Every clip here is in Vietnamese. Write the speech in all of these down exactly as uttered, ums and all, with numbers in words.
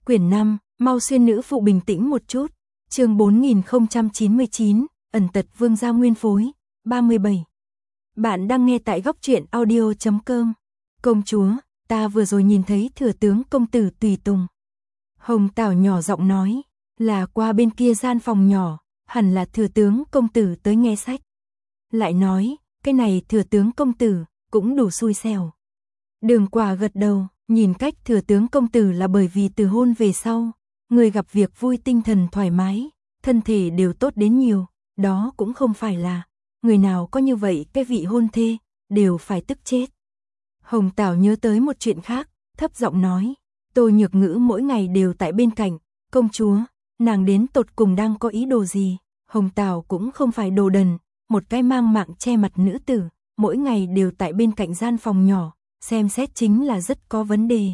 Quyển năm, mau xuyên nữ phụ bình tĩnh một chút. Chương bốn nghìn không trăm chín mươi chín, ẩn tật vương gia nguyên phối, ba mươi bảy. Bạn đang nghe tại góc truyện audio chấm com. Công chúa, ta vừa rồi nhìn thấy thừa tướng công tử tùy tùng. Hồng Tảo nhỏ giọng nói, là qua bên kia gian phòng nhỏ, hẳn là thừa tướng công tử tới nghe sách. Lại nói, cái này thừa tướng công tử, cũng đủ xui xẻo. Đường Quả gật đầu, nhìn cách thừa tướng công tử là bởi vì từ hôn về sau, người gặp việc vui tinh thần thoải mái, thân thể đều tốt đến nhiều, đó cũng không phải là, người nào có như vậy cái vị hôn thê, đều phải tức chết. Hồng Tảo nhớ tới một chuyện khác, thấp giọng nói, Tô Nhược Ngữ mỗi ngày đều tại bên cạnh, công chúa, nàng đến tột cùng đang có ý đồ gì? Hồng Tảo cũng không phải đồ đần, một cái mang mạng che mặt nữ tử, mỗi ngày đều tại bên cạnh gian phòng nhỏ, xem xét chính là rất có vấn đề.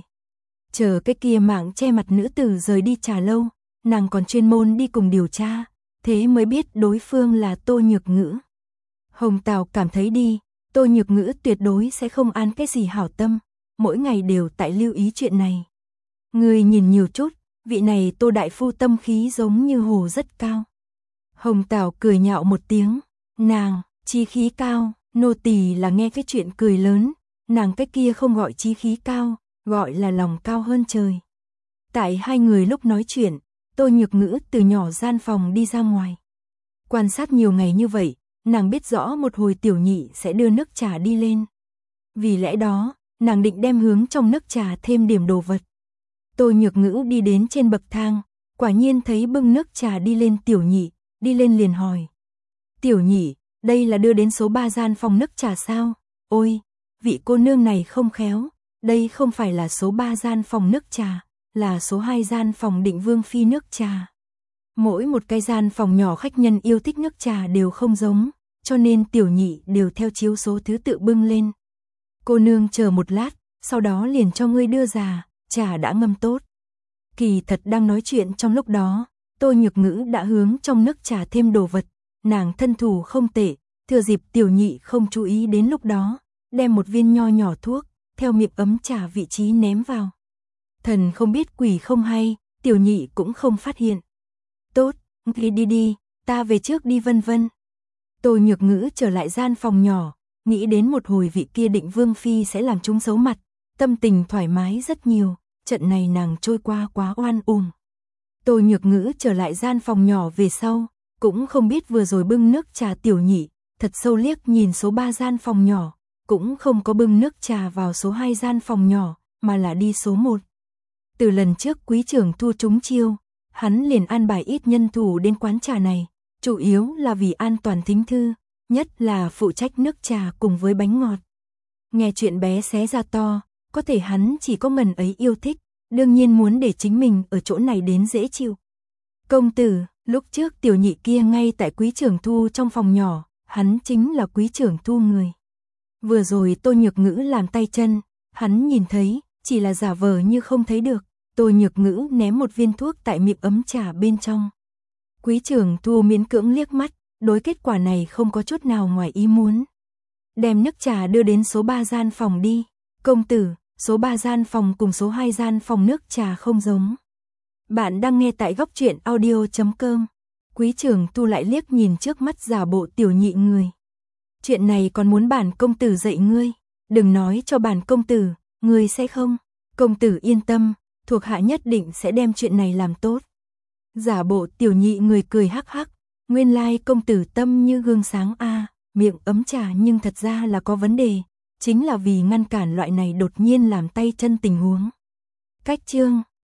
Chờ cái kia mạng che mặt nữ tử rời đi trà lâu, nàng còn chuyên môn đi cùng điều tra, thế mới biết đối phương là Tô Nhược Ngữ. Hồng Tảo cảm thấy đi, Tô Nhược Ngữ tuyệt đối sẽ không an cái gì hảo tâm, mỗi ngày đều tại lưu ý chuyện này. Người nhìn nhiều chút, vị này Tô đại phu tâm khí giống như hồ rất cao. Hồng Tảo cười nhạo một tiếng, nàng, chí khí cao, nô tỳ là nghe cái chuyện cười lớn, nàng cái kia không gọi chí khí cao, gọi là lòng cao hơn trời. Tại hai người lúc nói chuyện, Tô Nhược Ngữ từ nhỏ gian phòng đi ra ngoài. Quan sát nhiều ngày như vậy, nàng biết rõ một hồi tiểu nhị sẽ đưa nước trà đi lên. Vì lẽ đó, nàng định đem hướng trong nước trà thêm điểm đồ vật. Tô Nhược Ngữ đi đến trên bậc thang, quả nhiên thấy bưng nước trà đi lên tiểu nhị, đi lên liền hỏi. Tiểu nhị, đây là đưa đến số ba gian phòng nước trà sao? Ôi, vị cô nương này không khéo, đây không phải là số ba gian phòng nước trà, là số hai gian phòng Định Vương phi nước trà. Mỗi một cái gian phòng nhỏ khách nhân yêu thích nước trà đều không giống, cho nên tiểu nhị đều theo chiếu số thứ tự bưng lên. Cô nương chờ một lát, sau đó liền cho ngươi đưa ra, trà đã ngâm tốt. Kỳ thật đang nói chuyện trong lúc đó, Tô Nhược Ngữ đã hướng trong nước trà thêm đồ vật, nàng thân thủ không tệ, thừa dịp tiểu nhị không chú ý đến lúc đó, đem một viên nho nhỏ thuốc, theo miệng ấm trà vị trí ném vào. Thần không biết quỷ không hay, tiểu nhị cũng không phát hiện. Tốt, đi đi đi, ta về trước đi vân vân. Tô Nhược Ngữ trở lại gian phòng nhỏ, nghĩ đến một hồi vị kia Định Vương phi sẽ làm chúng xấu mặt, tâm tình thoải mái rất nhiều, trận này nàng trôi qua quá oan uổng. Tô Nhược Ngữ trở lại gian phòng nhỏ về sau, cũng không biết vừa rồi bưng nước trà tiểu nhị, thật sâu liếc nhìn số ba gian phòng nhỏ, cũng không có bưng nước trà vào số hai gian phòng nhỏ, mà là đi số một. Từ lần trước quý trưởng thu trúng chiêu, hắn liền an bài ít nhân thủ đến quán trà này, chủ yếu là vì an toàn thính thư, nhất là phụ trách nước trà cùng với bánh ngọt. Nghe chuyện bé xé ra to, có thể hắn chỉ có ngần ấy yêu thích, đương nhiên muốn để chính mình ở chỗ này đến dễ chịu. Công tử, lúc trước tiểu nhị kia ngay tại quý trưởng thu trong phòng nhỏ, hắn chính là quý trưởng thu người. Vừa rồi Tô Nhược Ngữ làm tay chân, hắn nhìn thấy, chỉ là giả vờ như không thấy được. Tô Nhược Ngữ ném một viên thuốc tại miệng ấm trà bên trong. Quý trưởng thu miễn cưỡng liếc mắt, đối kết quả này không có chút nào ngoài ý muốn. Đem nước trà đưa đến số ba gian phòng đi. Công tử, số ba gian phòng cùng số hai gian phòng nước trà không giống. Bạn đang nghe tại góc truyện audio chấm com. Quý trưởng thu lại liếc nhìn trước mắt giả bộ tiểu nhị người. Chuyện này còn muốn bản công tử dạy ngươi. Đừng nói cho bản công tử, ngươi sẽ không. Công tử yên tâm, thuộc hạ nhất định sẽ đem chuyện này làm tốt. Giả bộ tiểu nhị người cười hắc hắc. Nguyên lai công tử tâm như gương sáng a, à, miệng ấm trà nhưng thật ra là có vấn đề. Chính là vì ngăn cản loại này đột nhiên làm tay chân tình huống. Cách chương